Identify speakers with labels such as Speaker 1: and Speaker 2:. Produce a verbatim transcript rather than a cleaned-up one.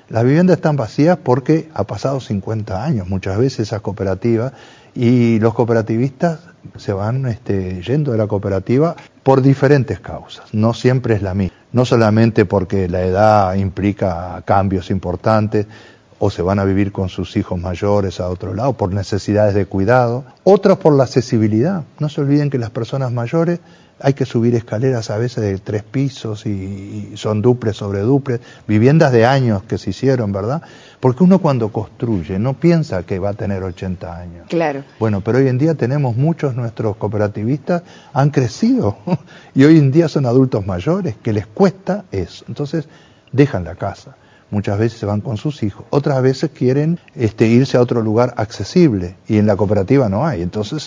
Speaker 1: Las viviendas están vacías porque ha pasado cincuenta años, muchas veces esas cooperativas, y los cooperativistas se van este, yendo de la cooperativa por diferentes causas, no siempre es la misma, no solamente porque la edad implica cambios importantes, o se van a vivir con sus hijos mayores a otro lado, por necesidades de cuidado, otros por la accesibilidad. No se olviden que las personas mayores hay que subir escaleras a veces de tres pisos y, y son duples sobre duples, viviendas de años que se hicieron, ¿verdad? Porque uno cuando construye no piensa que va a tener ochenta años.
Speaker 2: Claro.
Speaker 1: Bueno, pero hoy en día tenemos muchos, nuestros cooperativistas han crecido y hoy en día son adultos mayores que les cuesta eso. Entonces dejan la casa. Muchas veces se van con sus hijos, otras veces quieren este, irse a otro lugar accesible y en la cooperativa no hay, entonces